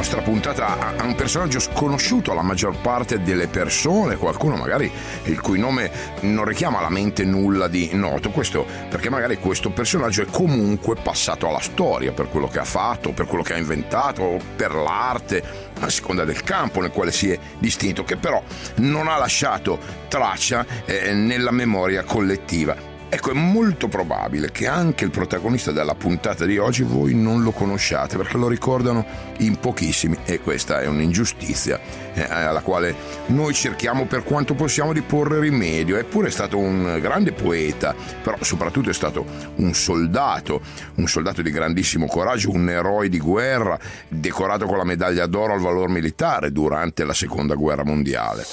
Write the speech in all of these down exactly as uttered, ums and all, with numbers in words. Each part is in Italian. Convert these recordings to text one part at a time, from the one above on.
nostra puntata ha un personaggio sconosciuto alla maggior parte delle persone, qualcuno magari il cui nome non richiama alla mente nulla di noto. Questo perché magari questo personaggio è comunque passato alla storia per quello che ha fatto, per quello che ha inventato, per l'arte, a seconda del campo nel quale si è distinto, che però non ha lasciato traccia eh, nella memoria collettiva. Ecco, è molto probabile che anche il protagonista della puntata di oggi voi non lo conosciate, perché lo ricordano in pochissimi, e questa è un'ingiustizia eh, alla quale noi cerchiamo per quanto possiamo di porre rimedio. Eppure è stato un grande poeta, però soprattutto è stato un soldato, un soldato di grandissimo coraggio, un eroe di guerra, decorato con la medaglia d'oro al valor militare durante la seconda guerra mondiale.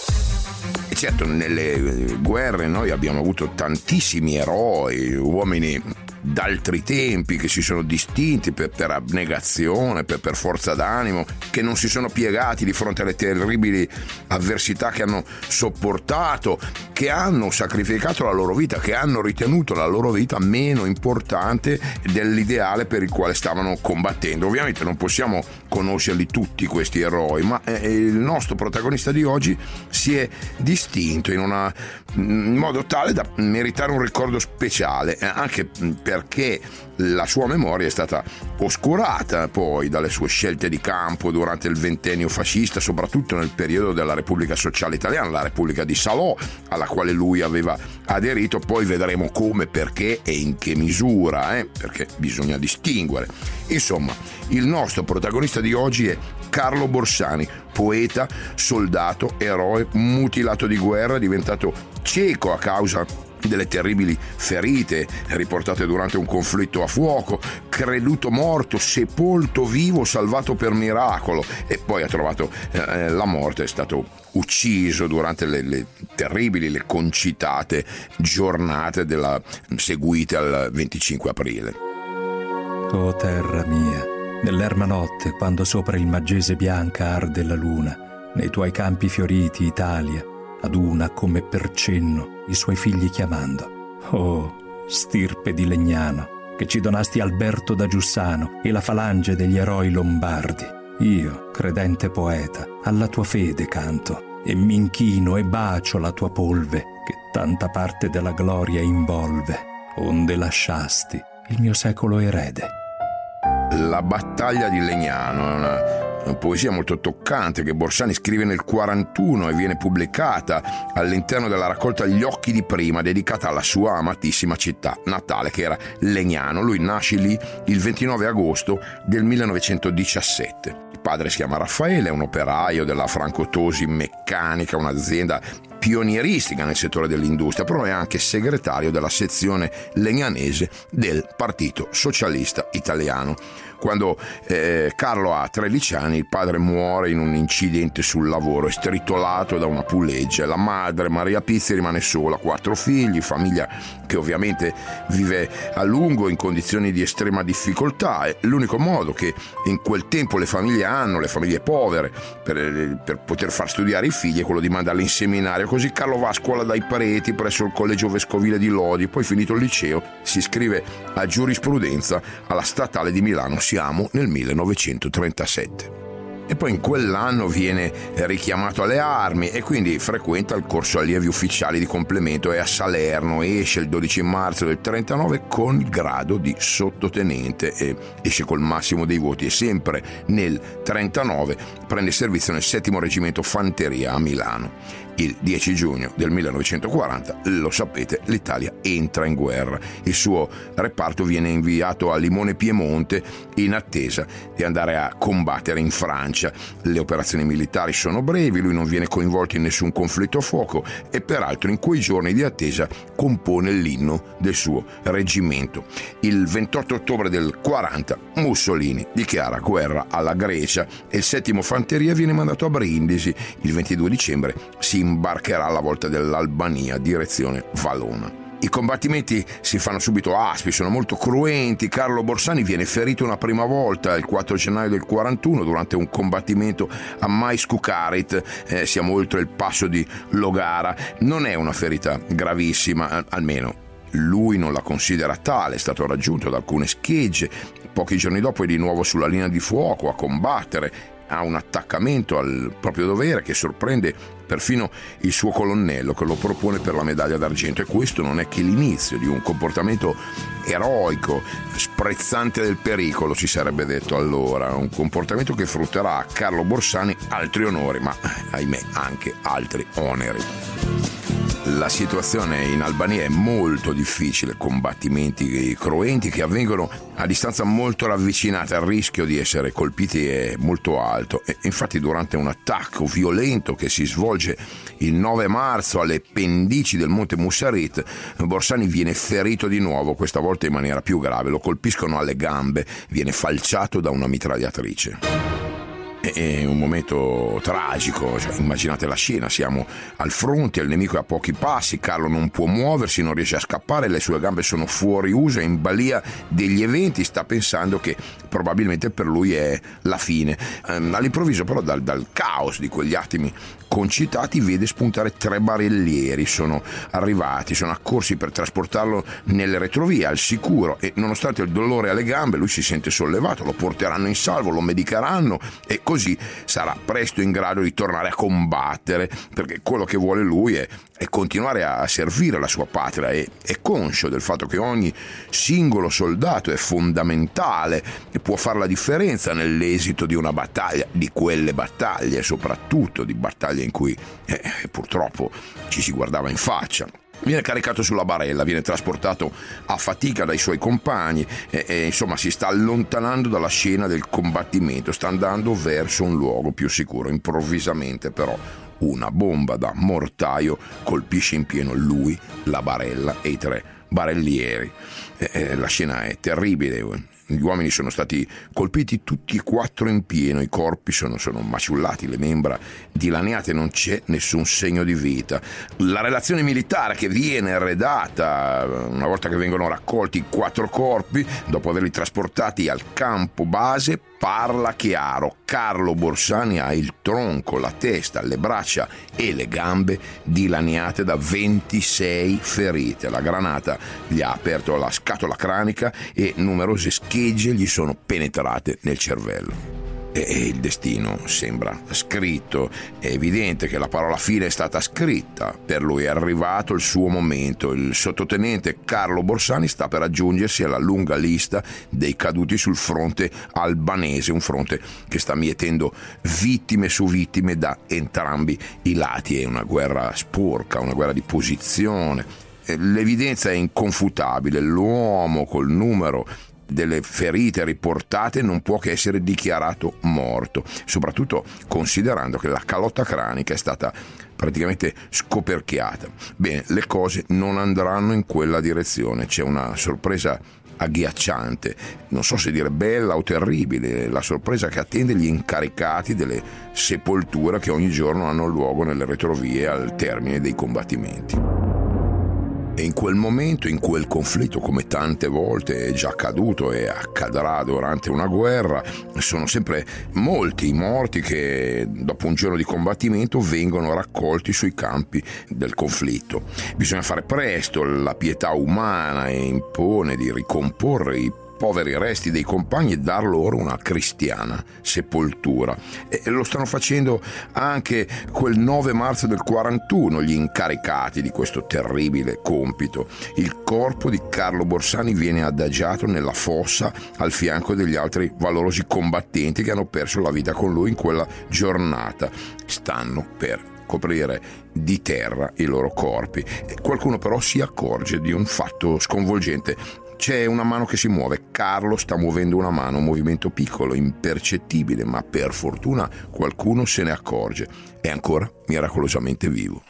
E certo, nelle guerre noi abbiamo avuto tantissimi eroi, uomini d'altri tempi che si sono distinti per, per abnegazione, per, per forza d'animo, che non si sono piegati di fronte alle terribili avversità che hanno sopportato, che hanno sacrificato la loro vita, che hanno ritenuto la loro vita meno importante dell'ideale per il quale stavano combattendo. Ovviamente non possiamo conoscerli tutti questi eroi, ma eh, il nostro protagonista di oggi si è distinto in, una, in modo tale da meritare un ricordo speciale, eh, anche perché la sua memoria è stata oscurata poi dalle sue scelte di campo durante il ventennio fascista, soprattutto nel periodo della Repubblica Sociale Italiana, la Repubblica di Salò, alla quale lui aveva aderito. Poi vedremo come, perché e in che misura, eh? perché bisogna distinguere. Insomma, il nostro protagonista di oggi è Carlo Borsani, poeta, soldato, eroe, mutilato di guerra, diventato cieco a causa delle terribili ferite riportate durante un conflitto a fuoco, creduto morto, sepolto vivo, salvato per miracolo, e poi ha trovato eh, la morte, è stato ucciso durante le, le terribili, le concitate giornate della, seguite al venticinque aprile. O terra mia, nell'erma notte, quando sopra il Maggese bianca arde la luna, nei tuoi campi fioriti, Italia, aduna come per cenno i suoi figli chiamando. Oh, stirpe di Legnano, che ci donasti Alberto da Giussano e la falange degli eroi lombardi. Io, credente poeta, alla tua fede canto, e mi inchino e bacio la tua polve, che tanta parte della gloria involve, onde lasciasti il mio secolo erede. La battaglia di Legnano è una, una poesia molto toccante che Borsani scrive nel quarantuno e viene pubblicata all'interno della raccolta Gli occhi di prima, dedicata alla sua amatissima città natale, che era Legnano. Lui nasce lì il ventinove agosto del millenovecentodiciassette. Il padre si chiama Raffaele, è un operaio della Franco Tosi Meccanica, un'azienda pionieristica nel settore dell'industria, però è anche segretario della sezione legnanese del Partito Socialista Italiano. Quando eh, Carlo ha tredici anni, il padre muore in un incidente sul lavoro, è stritolato da una puleggia. La madre, Maria Pizzi, rimane sola, quattro figli, famiglia che ovviamente vive a lungo in condizioni di estrema difficoltà. È l'unico modo che in quel tempo le famiglie hanno, le famiglie povere, per, per poter far studiare i figli, è quello di mandarli in seminario. Così Carlo va a scuola dai parenti presso il Collegio Vescovile di Lodi, poi finito il liceo si iscrive a giurisprudenza alla Statale di Milano. Siamo nel millenovecentotrentasette. E poi in quell'anno viene richiamato alle armi e quindi frequenta il corso allievi ufficiali di complemento. È a Salerno, esce il dodici marzo del trentanove con il grado di sottotenente e esce col massimo dei voti, e sempre nel trentanove prende servizio nel settimo reggimento fanteria a Milano. Il dieci giugno del millenovecentoquaranta, lo sapete, l'Italia entra in guerra. Il suo reparto viene inviato a Limone Piemonte in attesa di andare a combattere in Francia. Le operazioni militari sono brevi, lui non viene coinvolto in nessun conflitto a fuoco e peraltro in quei giorni di attesa compone l'inno del suo reggimento. Il ventotto ottobre del quaranta Mussolini dichiara guerra alla Grecia e il settimo fanteria viene mandato a Brindisi. Il ventidue dicembre si imbarcherà alla volta dell'Albania, direzione Valona. I combattimenti si fanno subito aspi, sono molto cruenti. Carlo Borsani viene ferito una prima volta il quattro gennaio del quarantuno durante un combattimento a Maiskukarit, eh, siamo oltre il passo di Logara. Non è una ferita gravissima, almeno lui non la considera tale, è stato raggiunto da alcune schegge. Pochi giorni dopo è di nuovo sulla linea di fuoco a combattere. ha un attaccamento al proprio dovere che sorprende perfino il suo colonnello, che lo propone per la medaglia d'argento. E questo non è che l'inizio di un comportamento eroico, sprezzante del pericolo, si sarebbe detto allora, un comportamento che frutterà a Carlo Borsani altri onori, ma ahimè anche altri oneri. La situazione in Albania è molto difficile, combattimenti cruenti che avvengono a distanza molto ravvicinata, il rischio di essere colpiti è molto alto e infatti durante un attacco violento che si svolge il nove marzo alle pendici del monte Mussarit, Borsani viene ferito di nuovo, questa volta in maniera più grave, lo colpiscono alle gambe, viene falciato da una mitragliatrice. È un momento tragico, cioè, immaginate la scena, siamo al fronte, il nemico è a pochi passi, Carlo non può muoversi, non riesce a scappare, le sue gambe sono fuori uso, è in balia degli eventi, sta pensando che probabilmente per lui è la fine. Ehm, all'improvviso però dal, dal caos di quegli attimi concitati vede spuntare tre barellieri, sono arrivati, sono accorsi per trasportarlo nelle retrovie al sicuro e nonostante il dolore alle gambe lui si sente sollevato, lo porteranno in salvo, lo medicheranno e così sarà presto in grado di tornare a combattere, perché quello che vuole lui è, è continuare a servire la sua patria e è conscio del fatto che ogni singolo soldato è fondamentale e può fare la differenza nell'esito di una battaglia, di quelle battaglie, soprattutto di battaglie in cui eh, purtroppo ci si guardava in faccia. Viene caricato sulla barella, viene trasportato a fatica dai suoi compagni e, e insomma si sta allontanando dalla scena del combattimento, sta andando verso un luogo più sicuro. Improvvisamente però una bomba da mortaio colpisce in pieno lui, la barella e i tre barellieri. E, e, la scena è terribile. Gli uomini sono stati colpiti tutti e quattro in pieno, i corpi sono, sono maciullati, le membra dilaniate, non c'è nessun segno di vita. La relazione militare che viene redata una volta che vengono raccolti i quattro corpi, dopo averli trasportati al campo base, parla chiaro. Carlo Borsani ha il tronco, la testa, le braccia e le gambe dilaniate da ventisei ferite. La granata gli ha aperto la scatola cranica e numerose schegge gli sono penetrate nel cervello. E il destino sembra scritto, è evidente che la parola fine è stata scritta, per lui è arrivato il suo momento, il sottotenente Carlo Borsani sta per aggiungersi alla lunga lista dei caduti sul fronte albanese, un fronte che sta mietendo vittime su vittime da entrambi i lati, è una guerra sporca, una guerra di posizione, l'evidenza è inconfutabile, l'uomo col numero delle ferite riportate non può che essere dichiarato morto, soprattutto considerando che la calotta cranica è stata praticamente scoperchiata. Bene, le cose non andranno in quella direzione, c'è una sorpresa agghiacciante, non so se dire bella o terribile, la sorpresa che attende gli incaricati delle sepolture che ogni giorno hanno luogo nelle retrovie al termine dei combattimenti. E in quel momento, in quel conflitto, come tante volte è già accaduto e accadrà durante una guerra, sono sempre molti i morti che dopo un giorno di combattimento vengono raccolti sui campi del conflitto. Bisogna fare presto, la pietà umana impone di ricomporre i poveri resti dei compagni e dar loro una cristiana sepoltura. E lo stanno facendo anche quel nove marzo del quarantuno gli incaricati di questo terribile compito. Il corpo di Carlo Borsani viene adagiato nella fossa al fianco degli altri valorosi combattenti che hanno perso la vita con lui in quella giornata. Stanno per coprire di terra i loro corpi. E qualcuno però si accorge di un fatto sconvolgente. C'è una mano che si muove, Carlo sta muovendo una mano, un movimento piccolo, impercettibile, ma per fortuna qualcuno se ne accorge. È ancora miracolosamente vivo.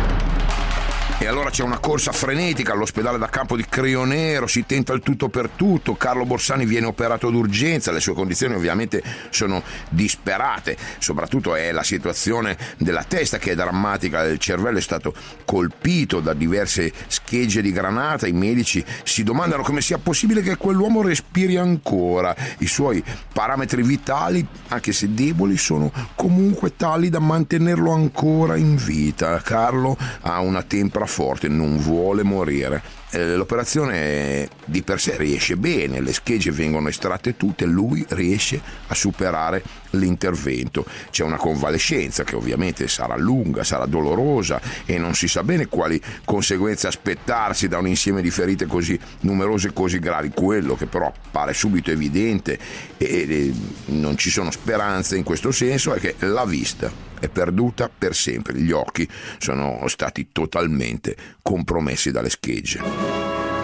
E allora c'è una corsa frenetica all'ospedale da campo di Crionero, si tenta il tutto per tutto, Carlo Borsani viene operato d'urgenza, le sue condizioni ovviamente sono disperate, soprattutto è la situazione della testa che è drammatica, il cervello è stato colpito da diverse schegge di granata, i medici si domandano come sia possibile che quell'uomo respiri ancora, i suoi parametri vitali, anche se deboli, sono comunque tali da mantenerlo ancora in vita. Carlo ha una tempra forte, non vuole morire. l'operazione di per sé riesce bene, le schegge vengono estratte tutte, lui riesce a superare l'intervento. C'è una convalescenza che ovviamente sarà lunga, sarà dolorosa e non si sa bene quali conseguenze aspettarsi da un insieme di ferite così numerose e così gravi. Quello che però pare subito evidente e non ci sono speranze in questo senso è che la vista è perduta per sempre, gli occhi sono stati totalmente compromessi dalle schegge.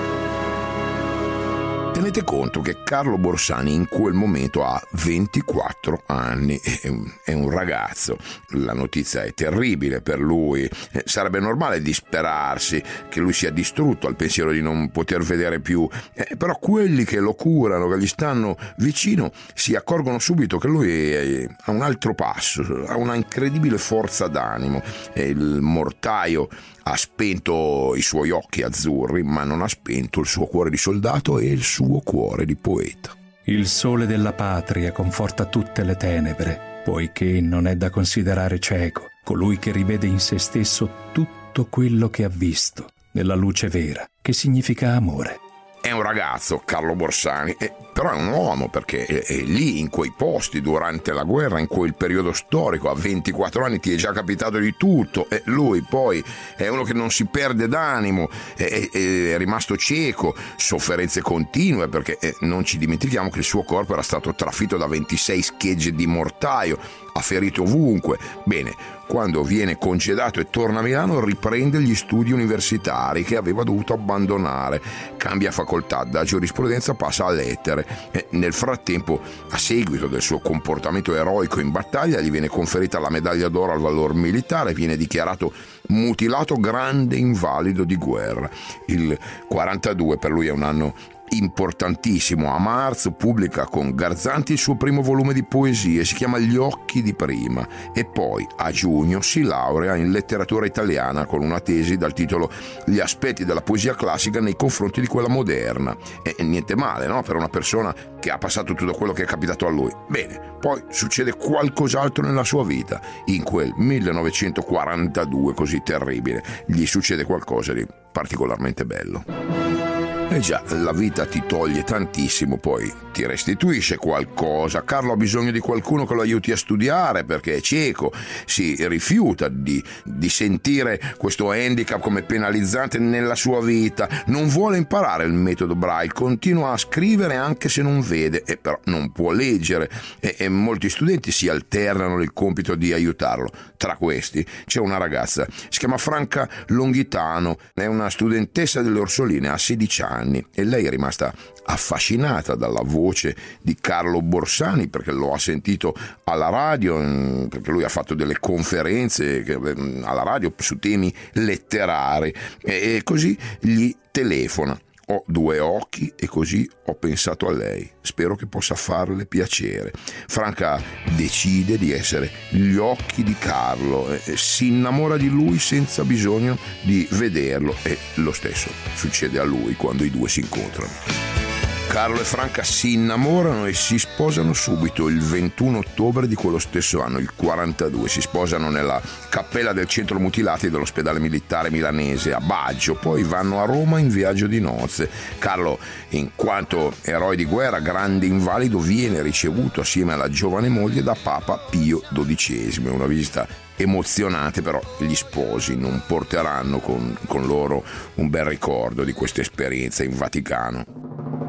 Tenete conto che Carlo Borsani in quel momento ha ventiquattro anni, è un, è un ragazzo, la notizia è terribile per lui, eh, sarebbe normale disperarsi, che lui sia distrutto al pensiero di non poter vedere più, eh, però quelli che lo curano, che gli stanno vicino, si accorgono subito che lui è, ha un altro passo, ha una incredibile forza d'animo, e il mortaio ha spento i suoi occhi azzurri, ma non ha spento il suo cuore di soldato e il suo cuore di poeta. Il sole della patria conforta tutte le tenebre, poiché non è da considerare cieco colui che rivede in se stesso tutto quello che ha visto, nella luce vera, che significa amore. È un ragazzo, Carlo Borsani, eh, però è un uomo, perché è, è lì in quei posti durante la guerra, in quel periodo storico, a ventiquattro anni ti è già capitato di tutto, e lui poi è uno che non si perde d'animo, è, è, è rimasto cieco, sofferenze continue, perché eh, non ci dimentichiamo che il suo corpo era stato trafitto da ventisei schegge di mortaio, ha ferito ovunque. Bene, quando viene congedato e torna a Milano riprende gli studi universitari che aveva dovuto abbandonare, cambia facoltà, da giurisprudenza passa a lettere e nel frattempo, a seguito del suo comportamento eroico in battaglia, gli viene conferita la medaglia d'oro al valor militare, viene dichiarato mutilato grande invalido di guerra. Il quarantadue per lui è un anno importantissimo. A marzo pubblica con Garzanti il suo primo volume di poesie, si chiama Gli occhi di prima, e poi a giugno si laurea in letteratura italiana con una tesi dal titolo Gli aspetti della poesia classica nei confronti di quella moderna. E niente male, no? Per una persona che ha passato tutto quello che è capitato a lui. Bene, poi succede qualcos'altro nella sua vita. In quel millenovecentoquarantadue così terribile gli succede qualcosa di particolarmente bello. Eh già, la vita ti toglie tantissimo, poi ti restituisce qualcosa. Carlo ha bisogno di qualcuno che lo aiuti a studiare perché è cieco, si rifiuta di, di sentire questo handicap come penalizzante nella sua vita, non vuole imparare il metodo Braille, continua a scrivere anche se non vede, e però non può leggere, e, e molti studenti si alternano nel compito di aiutarlo. Tra questi c'è una ragazza, si chiama Franca Longhitano, è una studentessa delle Orsoline, ha sedici anni. E lei è rimasta affascinata dalla voce di Carlo Borsani perché lo ha sentito alla radio, perché lui ha fatto delle conferenze alla radio su temi letterari, e così gli telefona. Ho due occhi e così ho pensato a lei, spero che possa farle piacere. Franca decide di essere gli occhi di Carlo, e si innamora di lui senza bisogno di vederlo, e lo stesso succede a lui quando i due si incontrano. Carlo e Franca si innamorano e si sposano subito il ventuno ottobre di quello stesso anno, il quarantadue. Si sposano nella cappella del centro mutilati dell'ospedale militare milanese a Baggio, poi vanno a Roma in viaggio di nozze. Carlo, in quanto eroe di guerra, grande invalido, viene ricevuto assieme alla giovane moglie da Papa Pio dodicesimo. Una visita emozionante, però gli sposi non porteranno con, con loro un bel ricordo di questa esperienza in Vaticano.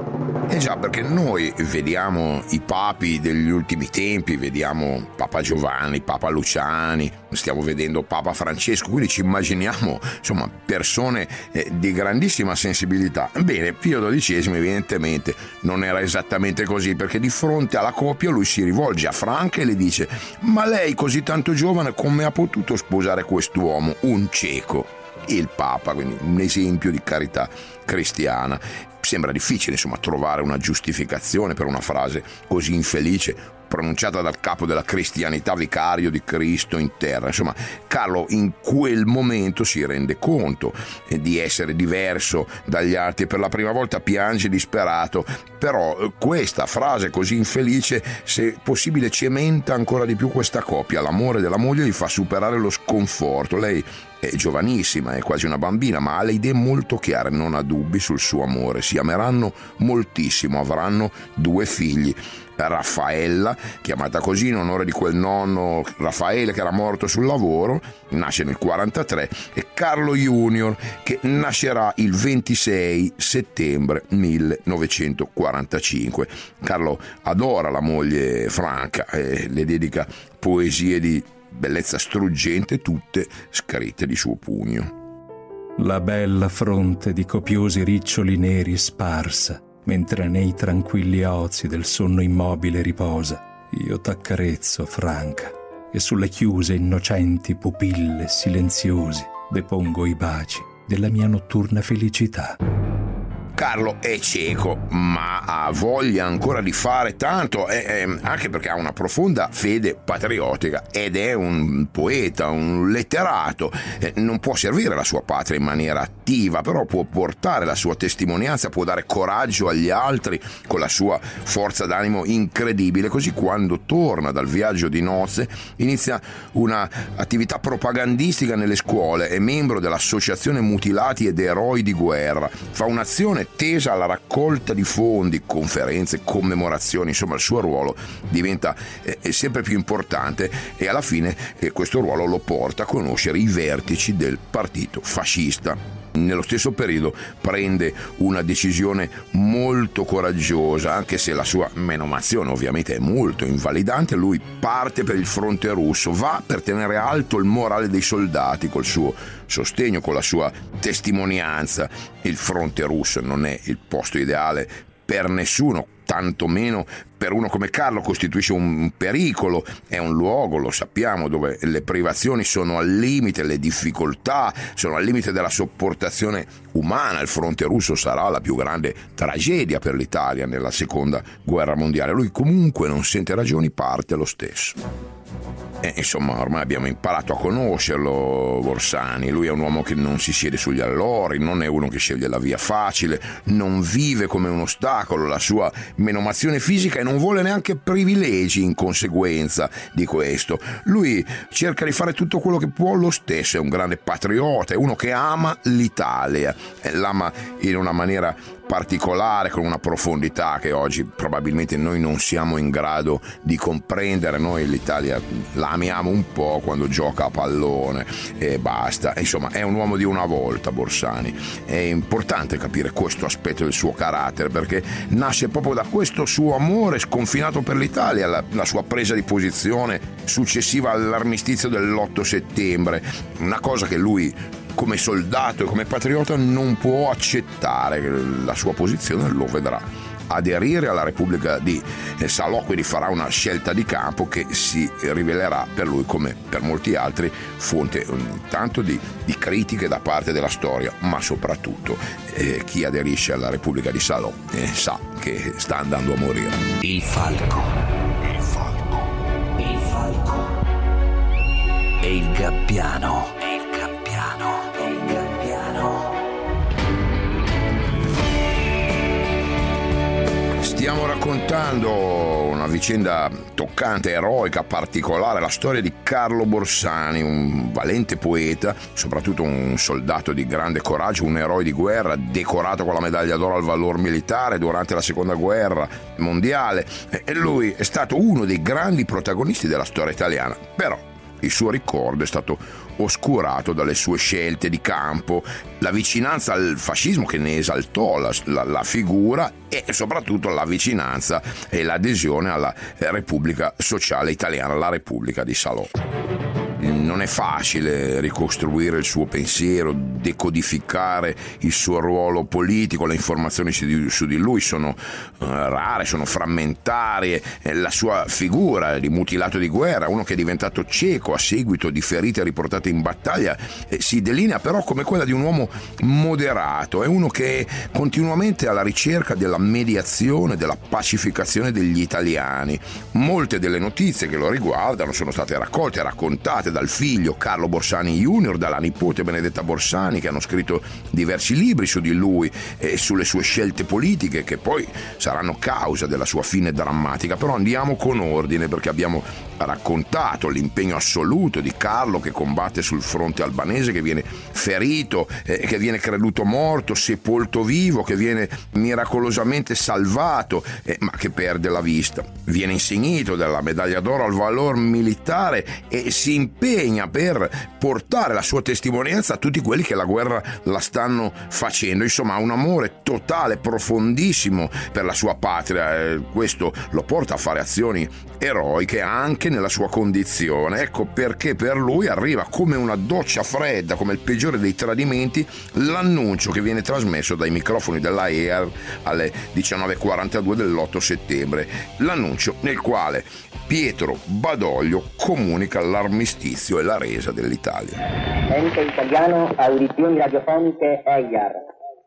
Eh già, perché noi vediamo i papi degli ultimi tempi, vediamo Papa Giovanni, Papa Luciani, stiamo vedendo Papa Francesco, quindi ci immaginiamo insomma persone eh, di grandissima sensibilità. Bene, Pio dodicesimo evidentemente non era esattamente così, perché di fronte alla coppia lui si rivolge a Franca e le dice: ma lei così tanto giovane come ha potuto sposare quest'uomo, un cieco? Il Papa, quindi un esempio di carità cristiana. Sembra difficile insomma trovare una giustificazione per una frase così infelice pronunciata dal capo della cristianità, vicario di Cristo in terra. Insomma, Carlo in quel momento si rende conto di essere diverso dagli altri, per la prima volta piange disperato, però questa frase così infelice, se possibile, cementa ancora di più questa coppia. L'amore della moglie gli fa superare lo sconforto. Lei è giovanissima, è quasi una bambina, ma ha le idee molto chiare, non ha dubbi sul suo amore. Si ameranno moltissimo, avranno due figli. Raffaella, chiamata così in onore di quel nonno Raffaele che era morto sul lavoro, nasce nel quarantatré, e Carlo Junior, che nascerà il ventisei settembre millenovecentoquarantacinque. Carlo adora la moglie Franca e le dedica poesie di bellezza struggente, tutte scritte di suo pugno. La bella fronte di copiosi riccioli neri sparsa, mentre nei tranquilli ozi del sonno immobile riposa, io t'accarezzo, Franca, e sulle chiuse innocenti pupille silenziosi depongo i baci della mia notturna felicità. Carlo è cieco, ma ha voglia ancora di fare tanto, e, e, anche perché ha una profonda fede patriottica ed è un poeta, un letterato. E non può servire la sua patria in maniera attiva, però può portare la sua testimonianza, può dare coraggio agli altri con la sua forza d'animo incredibile. Così, quando torna dal viaggio di nozze, inizia una attività propagandistica nelle scuole, è membro dell'Associazione Mutilati ed Eroi di Guerra, fa un'azione tesa alla raccolta di fondi, conferenze, commemorazioni. Insomma, il suo ruolo diventa eh, sempre più importante, e alla fine eh, questo ruolo lo porta a conoscere i vertici del partito fascista. Nello stesso periodo prende una decisione molto coraggiosa, anche se la sua menomazione ovviamente è molto invalidante. Lui parte per il fronte russo, va per tenere alto il morale dei soldati col suo sostegno, con la sua testimonianza. Il fronte russo non è il posto ideale per nessuno, tantomeno per uno come Carlo. Costituisce un pericolo, è un luogo, lo sappiamo, dove le privazioni sono al limite, le difficoltà sono al limite della sopportazione umana. Il fronte russo sarà la più grande tragedia per l'Italia nella seconda guerra mondiale. Lui comunque non sente ragioni, parte lo stesso. Eh, insomma, ormai abbiamo imparato a conoscerlo Borsani. Lui è un uomo che non si siede sugli allori, non è uno che sceglie la via facile, non vive come un ostacolo la sua menomazione fisica e non vuole neanche privilegi in conseguenza di questo. Lui cerca di fare tutto quello che può lo stesso, è un grande patriota, è uno che ama l'Italia, e l'ama in una maniera particolare, con una profondità che oggi probabilmente noi non siamo in grado di comprendere. Noi l'Italia la amiamo un po' quando gioca a pallone e basta. Insomma, è un uomo di una volta Borsani. È importante capire questo aspetto del suo carattere, perché nasce proprio da questo suo amore sconfinato per l'Italia, la, la sua presa di posizione successiva all'armistizio dell'otto settembre, una cosa che lui come soldato e come patriota non può accettare. La sua posizione lo vedrà aderire alla Repubblica di Salò, quindi farà una scelta di campo che si rivelerà per lui, come per molti altri, fonte tanto di, di critiche da parte della storia, ma soprattutto eh, chi aderisce alla Repubblica di Salò eh, sa che sta andando a morire. Il falco, il falco, il falco e il gabbiano. Stiamo raccontando una vicenda toccante, eroica, particolare, la storia di Carlo Borsani, un valente poeta, soprattutto un soldato di grande coraggio, un eroe di guerra, decorato con la medaglia d'oro al valor militare durante la seconda guerra mondiale, e lui è stato uno dei grandi protagonisti della storia italiana. Però il suo ricordo è stato oscurato dalle sue scelte di campo, la vicinanza al fascismo che ne esaltò la, la, la figura, e soprattutto la vicinanza e l'adesione alla Repubblica Sociale Italiana, la Repubblica di Salò. Non è facile ricostruire il suo pensiero, decodificare il suo ruolo politico. Le informazioni su di, su di lui sono uh, rare, sono frammentarie. La sua figura di mutilato di guerra, uno che è diventato cieco a seguito di ferite riportate in battaglia, eh, si delinea però come quella di un uomo moderato. È uno che è continuamente alla ricerca della mediazione, della pacificazione degli italiani. Molte delle notizie che lo riguardano sono state raccolte e raccontate dal figlio Carlo Borsani Junior, dalla nipote Benedetta Borsani, che hanno scritto diversi libri su di lui e sulle sue scelte politiche, che poi saranno causa della sua fine drammatica. Però andiamo con ordine, perché abbiamo raccontato l'impegno assoluto di Carlo, che combatte sul fronte albanese, che viene ferito, eh, che viene creduto morto, sepolto vivo, che viene miracolosamente salvato, eh, ma che perde la vista. Viene insignito della medaglia d'oro al valor militare e si impegna per portare la sua testimonianza a tutti quelli che la guerra la stanno facendo. Insomma, ha un amore totale, profondissimo per la sua patria. Eh, questo lo porta a fare azioni eroiche anche nella sua condizione. Ecco perché per lui arriva come una doccia fredda, come il peggiore dei tradimenti, l'annuncio che viene trasmesso dai microfoni della E A R alle diciannove e quarantadue dell'otto settembre, l'annuncio nel quale Pietro Badoglio comunica l'armistizio e la resa dell'Italia. Ente italiano, audizioni radiofoniche E I A R.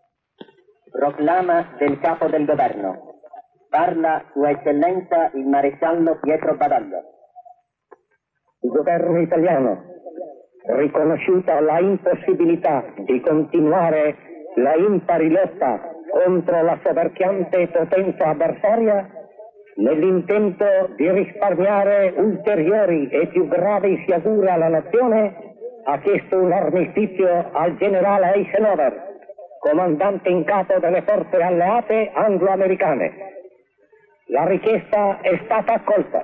Proclama del capo del governo. Parla Sua Eccellenza il maresciallo Pietro Badoglio. Il governo italiano, riconosciuta la impossibilità di continuare la impari lotta contro la soverchiante potenza avversaria, nell'intento di risparmiare ulteriori e più gravi sciagure alla nazione, ha chiesto un armistizio al generale Eisenhower, comandante in capo delle forze alleate anglo-americane. La richiesta è stata accolta.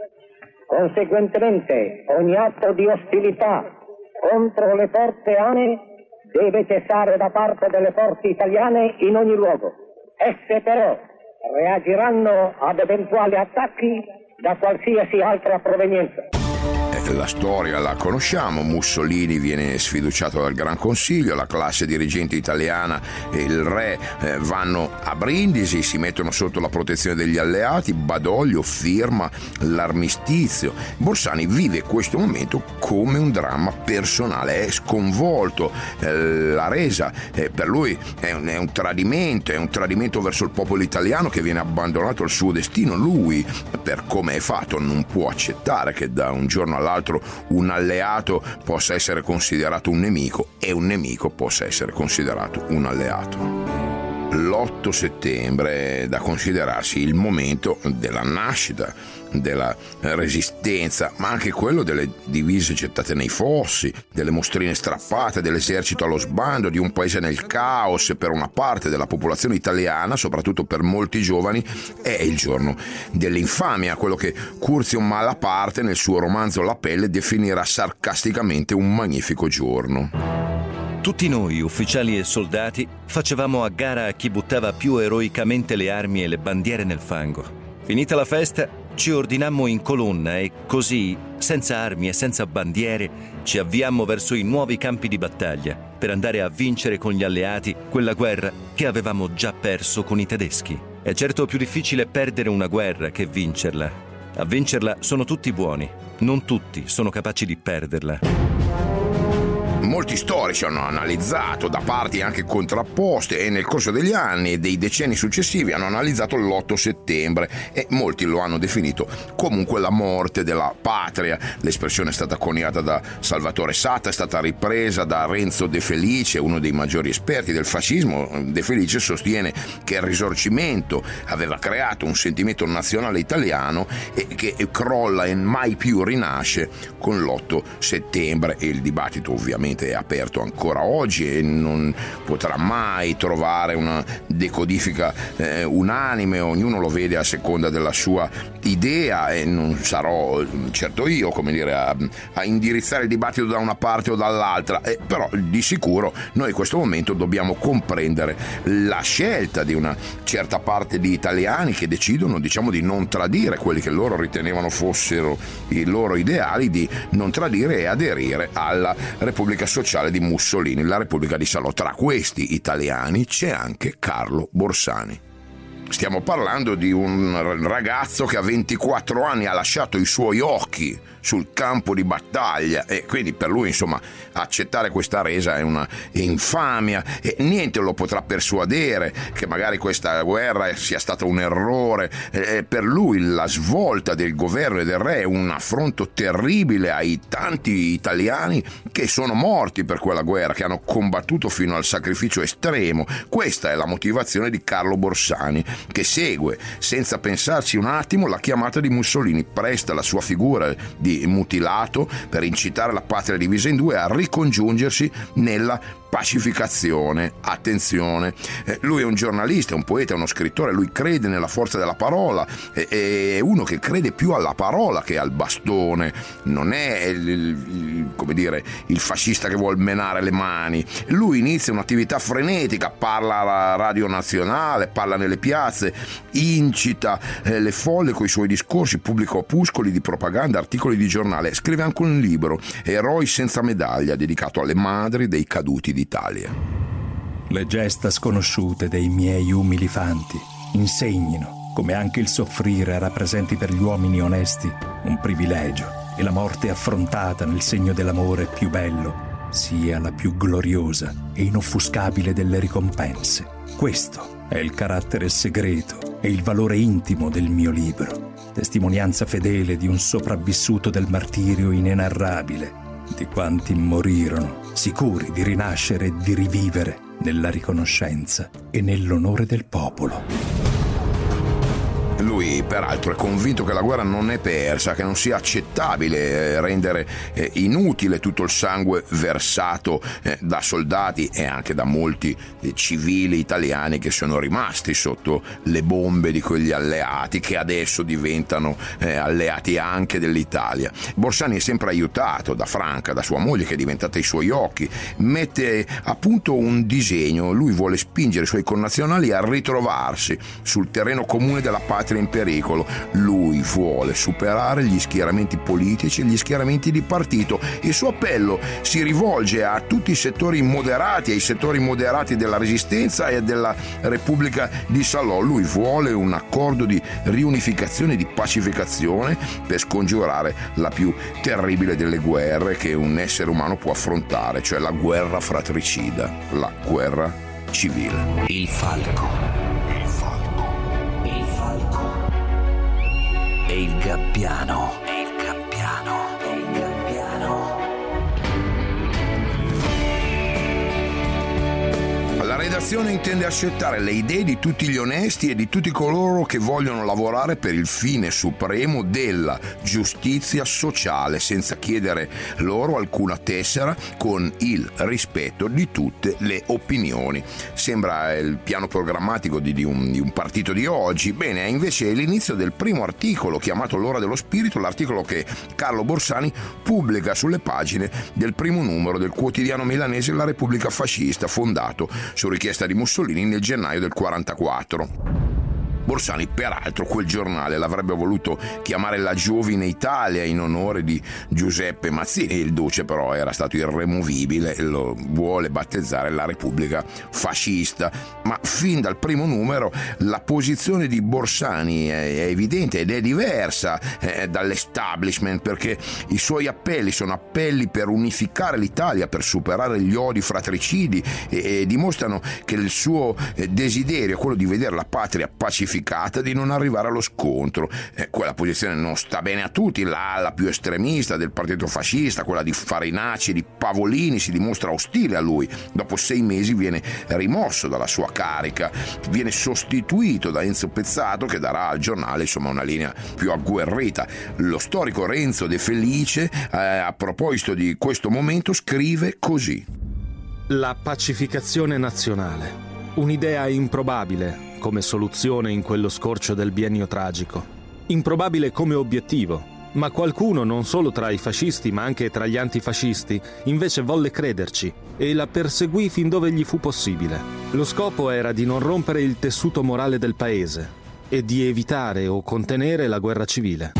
Conseguentemente, ogni atto di ostilità contro le forze A N E deve cessare da parte delle forze italiane in ogni luogo. Esse però reagiranno ad eventuali attacchi da qualsiasi altra provenienza. La storia la conosciamo, Mussolini viene sfiduciato dal Gran Consiglio, la classe dirigente italiana e il re eh, vanno a Brindisi, si mettono sotto la protezione degli alleati, Badoglio firma l'armistizio. Borsani vive questo momento come un dramma personale, è sconvolto, eh, la resa eh, per lui è un, è un tradimento, è un tradimento verso il popolo italiano che viene abbandonato al suo destino. Lui, per come è fatto, non può accettare che da un giorno all'altro un alleato possa essere considerato un nemico e un nemico possa essere considerato un alleato. L'otto settembre è da considerarsi il momento della nascita della resistenza, ma anche quello delle divise gettate nei fossi, delle mostrine strappate, dell'esercito allo sbando, di un paese nel caos. E per una parte della popolazione italiana, soprattutto per molti giovani, è il giorno dell'infamia, quello che Curzio Malaparte nel suo romanzo La pelle definirà sarcasticamente un magnifico giorno. Tutti noi, ufficiali e soldati, facevamo a gara a chi buttava più eroicamente le armi e le bandiere nel fango. Finita la festa, ci ordinammo in colonna e così, senza armi e senza bandiere, ci avviammo verso i nuovi campi di battaglia per andare a vincere con gli alleati quella guerra che avevamo già perso con i tedeschi. È certo più difficile perdere una guerra che vincerla. A vincerla sono tutti buoni, non tutti sono capaci di perderla. Molti storici hanno analizzato da parti anche contrapposte e nel corso degli anni e dei decenni successivi hanno analizzato l'otto settembre e molti lo hanno definito comunque la morte della patria. L'espressione è stata coniata da Salvatore Satta, è stata ripresa da Renzo De Felice, uno dei maggiori esperti del fascismo. De Felice sostiene che il Risorgimento aveva creato un sentimento nazionale italiano e che crolla e mai più rinasce con l'otto settembre, e il dibattito ovviamente è aperto ancora oggi e non potrà mai trovare una decodifica eh, unanime, ognuno lo vede a seconda della sua idea e non sarò certo io, come dire, a, a indirizzare il dibattito da una parte o dall'altra, eh, però di sicuro noi in questo momento dobbiamo comprendere la scelta di una certa parte di italiani che decidono, diciamo, di non tradire quelli che loro ritenevano fossero i loro ideali, di non tradire e aderire alla Repubblica Sociale di Mussolini, la Repubblica di Salò. Tra questi italiani c'è anche Carlo Borsani. Stiamo parlando di un ragazzo che a ventiquattro anni ha lasciato i suoi occhi sul campo di battaglia e quindi per lui, insomma, accettare questa resa è una infamia e niente lo potrà persuadere che magari questa guerra sia stata un errore. E per lui la svolta del governo e del re è un affronto terribile ai tanti italiani che sono morti per quella guerra, che hanno combattuto fino al sacrificio estremo. Questa è la motivazione di Carlo Borsani che segue senza pensarci un attimo la chiamata di Mussolini, presta la sua figura di mutilato per incitare la patria divisa in due a ricongiungersi nella pacificazione. Attenzione, eh, lui è un giornalista, un poeta, uno scrittore, lui crede nella forza della parola, è, è uno che crede più alla parola che al bastone, non è il, il, come dire, il fascista che vuol menare le mani. Lui inizia un'attività frenetica, parla alla radio nazionale, parla nelle piazze, incita eh, le folle coi suoi discorsi, pubblica opuscoli di propaganda, articoli di giornale, scrive anche un libro, Eroi senza medaglia, dedicato alle madri dei caduti d'Italia. Le gesta sconosciute dei miei umili fanti insegnino come anche il soffrire rappresenti per gli uomini onesti un privilegio e la morte affrontata nel segno dell'amore più bello sia la più gloriosa e inoffuscabile delle ricompense. Questo è il carattere segreto e il valore intimo del mio libro, testimonianza fedele di un sopravvissuto del martirio inenarrabile, di quanti morirono, sicuri di rinascere e di rivivere nella riconoscenza e nell'onore del popolo. Lui, peraltro, è convinto che la guerra non è persa, che non sia accettabile rendere eh, inutile tutto il sangue versato eh, da soldati e anche da molti eh, civili italiani che sono rimasti sotto le bombe di quegli alleati, che adesso diventano eh, alleati anche dell'Italia. Borsani è sempre aiutato da Franca, da sua moglie, che è diventata i suoi occhi. Mette a punto un disegno. Lui vuole spingere i suoi connazionali a ritrovarsi sul terreno comune della patria in pericolo. Lui vuole superare gli schieramenti politici e gli schieramenti di partito. Il suo appello si rivolge a tutti i settori moderati, ai settori moderati della Resistenza e della Repubblica di Salò. Lui vuole un accordo di riunificazione e di pacificazione per scongiurare la più terribile delle guerre che un essere umano può affrontare, cioè la guerra fratricida, la guerra civile. Il falco. E il gabbiano. E il gabbiano. E il gabbiano. La redazione intende accettare le idee di tutti gli onesti e di tutti coloro che vogliono lavorare per il fine supremo della giustizia sociale, senza chiedere loro alcuna tessera, con il rispetto di tutte le opinioni. Sembra il piano programmatico di, di, un, di un partito di oggi. Bene, invece è l'inizio del primo articolo chiamato L'ora dello spirito, l'articolo che Carlo Borsani pubblica sulle pagine del primo numero del quotidiano milanese La Repubblica Fascista, fondato su richiesta di Mussolini nel gennaio del quarantaquattro. Borsani, peraltro, quel giornale l'avrebbe voluto chiamare La Giovine Italia in onore di Giuseppe Mazzini. Il duce però era stato irremovibile e lo vuole battezzare La Repubblica Fascista. Ma fin dal primo numero la posizione di Borsani è evidente ed è diversa eh, dall'establishment, perché i suoi appelli sono appelli per unificare l'Italia, per superare gli odi fratricidi e, e dimostrano che il suo eh, desiderio è quello di vedere la patria pacificata, di non arrivare allo scontro. Eh, quella posizione non sta bene a tutti. La ala più estremista del partito fascista, quella di Farinacci e di Pavolini, si dimostra ostile a lui. Dopo sei mesi viene rimosso dalla sua carica, viene sostituito da Enzo Pezzato, che darà al giornale insomma una linea più agguerrita. Lo storico Renzo De Felice eh, a proposito di questo momento scrive così: la pacificazione nazionale, un'idea improbabile come soluzione in quello scorcio del biennio tragico, improbabile come obiettivo, ma qualcuno, non solo tra i fascisti ma anche tra gli antifascisti, invece volle crederci e la perseguì fin dove gli fu possibile. Lo scopo era di non rompere il tessuto morale del paese e di evitare o contenere la guerra civile.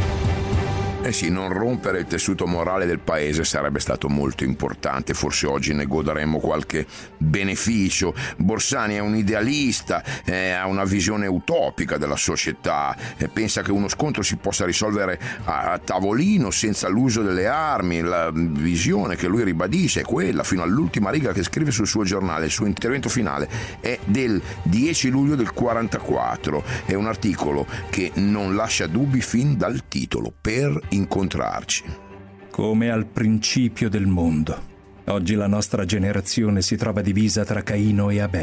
Eh sì, non rompere il tessuto morale del paese sarebbe stato molto importante. Forse oggi ne godremmo qualche beneficio. Borsani è un idealista, eh, ha una visione utopica della società, eh, pensa che uno scontro si possa risolvere a, a tavolino senza l'uso delle armi. La visione che lui ribadisce è quella, fino all'ultima riga che scrive sul suo giornale. Il suo intervento finale è del dieci luglio del quarantaquattro. È un articolo che non lascia dubbi fin dal titolo: per incontrarci. Come al principio del mondo, oggi la nostra generazione si trova divisa tra Caino e Abele,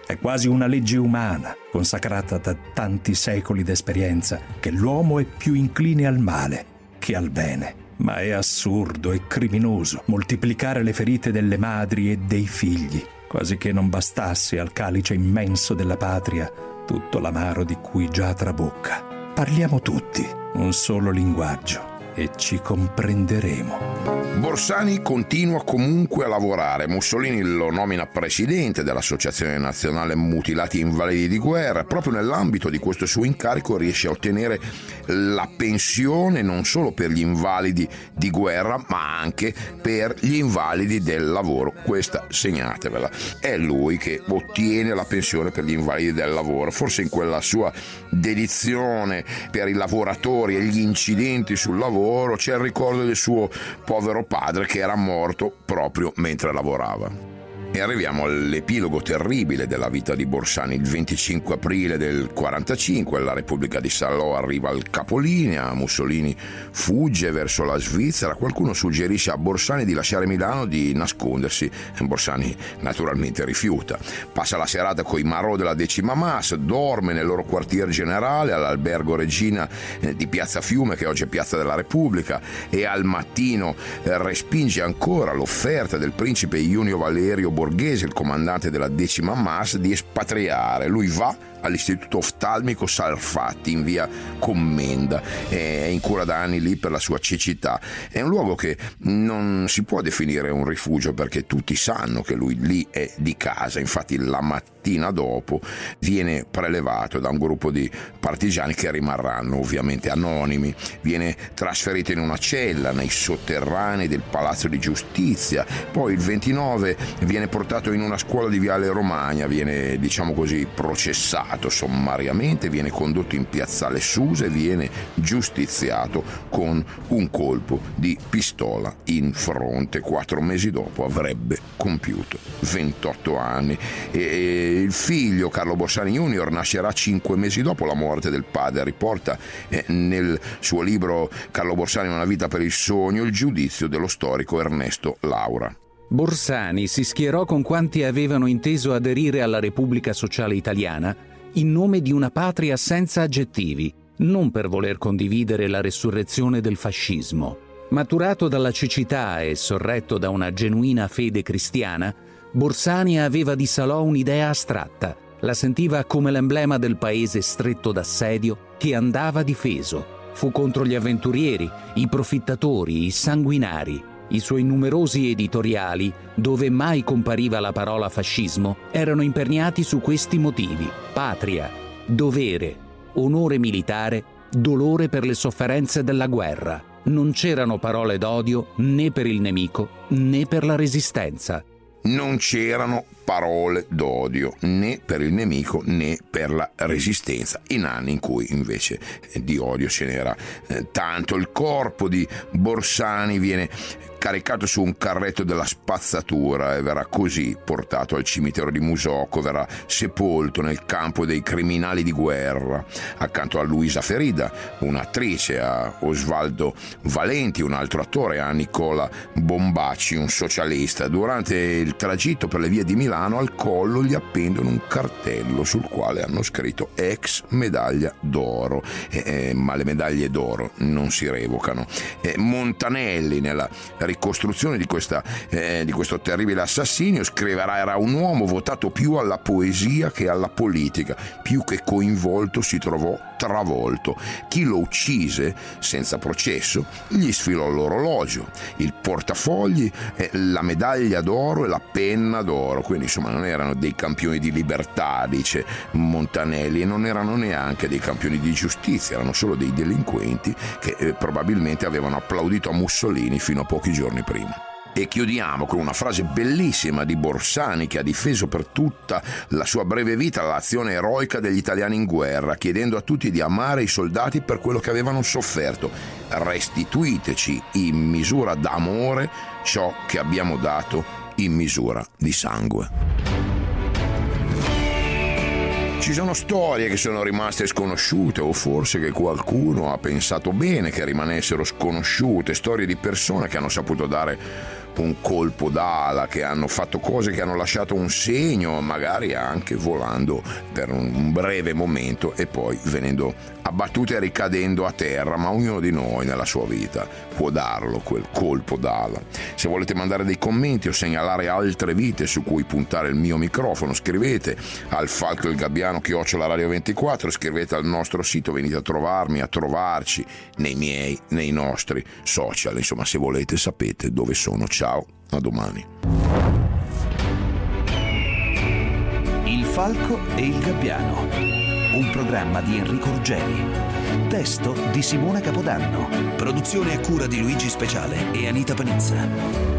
È quasi una legge umana, consacrata da tanti secoli d'esperienza, che l'uomo è più incline al male che al bene. Ma è assurdo e criminoso moltiplicare le ferite delle madri e dei figli, quasi che non bastasse al calice immenso della patria tutto l'amaro di cui già trabocca. Parliamo tutti un solo linguaggio e ci comprenderemo. Borsani continua comunque a lavorare. Mussolini lo nomina presidente dell'Associazione Nazionale Mutilati e Invalidi di Guerra. Proprio nell'ambito di questo suo incarico riesce a ottenere la pensione non solo per gli invalidi di guerra, ma anche per gli invalidi del lavoro. Questa segnatevela. È lui che ottiene la pensione per gli invalidi del lavoro. Forse in quella sua dedizione per i lavoratori e gli incidenti sul lavoro c'è il ricordo del suo povero padre che era morto proprio mentre lavorava. E arriviamo all'epilogo terribile della vita di Borsani. Il venticinque aprile del quarantacinque la Repubblica di Salò arriva al capolinea, Mussolini fugge verso la Svizzera, qualcuno suggerisce a Borsani di lasciare Milano, di nascondersi, Borsani naturalmente rifiuta. Passa la serata coi Marò della decima Mas, dorme nel loro quartier generale all'Albergo Regina di Piazza Fiume, che oggi è Piazza della Repubblica, e al mattino respinge ancora l'offerta del principe Junio Valerio Borghese, il comandante della decima Mas, di espatriare. Lui va all'Istituto Oftalmico Sarfatti in via Commenda, è in cura da anni lì per la sua cecità. È un luogo che non si può definire un rifugio, perché tutti sanno che lui lì è di casa. Infatti la mattina dopo viene prelevato da un gruppo di partigiani che rimarranno ovviamente anonimi, viene trasferito in una cella nei sotterranei del Palazzo di Giustizia, poi il ventinove viene portato in una scuola di Viale Romagna, viene diciamo così processato sommariamente, viene condotto in piazzale Susa e viene giustiziato con un colpo di pistola in fronte. Quattro mesi dopo avrebbe compiuto ventotto anni e il figlio Carlo Borsani Junior nascerà cinque mesi dopo la morte del padre. Riporta eh, nel suo libro Carlo Borsani, una vita per il sogno, il giudizio dello storico Ernesto Laura. Borsani si schierò con quanti avevano inteso aderire alla Repubblica Sociale Italiana in nome di una patria senza aggettivi, non per voler condividere la resurrezione del fascismo. Maturato dalla cecità e sorretto da una genuina fede cristiana, Borsani aveva di Salò un'idea astratta, la sentiva come l'emblema del paese stretto d'assedio che andava difeso. Fu contro gli avventurieri, i profittatori, i sanguinari. I suoi numerosi editoriali, dove mai compariva la parola fascismo, erano imperniati su questi motivi: patria, dovere, onore militare, dolore per le sofferenze della guerra. Non c'erano parole d'odio né per il nemico né per la resistenza. Non c'erano parole d'odio né per il nemico né per la resistenza, in anni in cui invece di odio ce n'era eh, tanto. Il corpo di Borsani viene caricato su un carretto della spazzatura e verrà così portato al cimitero di Musocco, verrà sepolto nel campo dei criminali di guerra, accanto a Luisa Ferida, un'attrice, a Osvaldo Valenti, un altro attore, a Nicola Bombacci, un socialista. Durante il tragitto per le vie di Milano al collo gli appendono un cartello sul quale hanno scritto ex medaglia d'oro, eh, eh, ma le medaglie d'oro non si revocano. Eh, Montanelli, nella ricostruzione di, questa, eh, di questo terribile assassinio, scriverà: era un uomo votato più alla poesia che alla politica, più che coinvolto si trovò travolto. Chi lo uccise senza processo gli sfilò l'orologio, il portafogli, eh, la medaglia d'oro e la penna d'oro. Quindi insomma non erano dei campioni di libertà, dice Montanelli, e non erano neanche dei campioni di giustizia, erano solo dei delinquenti che eh, probabilmente avevano applaudito a Mussolini fino a pochi giorni prima. E chiudiamo con una frase bellissima di Borsani, che ha difeso per tutta la sua breve vita l'azione eroica degli italiani in guerra, chiedendo a tutti di amare i soldati per quello che avevano sofferto. Restituiteci in misura d'amore ciò che abbiamo dato in misura di sangue. Ci sono storie che sono rimaste sconosciute, o forse che qualcuno ha pensato bene che rimanessero sconosciute, storie di persone che hanno saputo dare un colpo d'ala, che hanno fatto cose che hanno lasciato un segno, magari anche volando per un breve momento e poi venendo abbattuti e ricadendo a terra, ma ognuno di noi nella sua vita può darlo quel colpo d'ala. Se volete mandare dei commenti o segnalare altre vite su cui puntare il mio microfono, scrivete al Falco il Gabbiano chiocciola radio ventiquattro, scrivete al nostro sito, venite a trovarmi, a trovarci nei miei, nei nostri social, insomma, se volete sapete dove sono. Ciao, a domani. Il Falco e il Gabbiano, un programma di Enrico Ruggeri, testo di Simona Capodanno, produzione a cura di Luigi Speciale e Anita Panizza.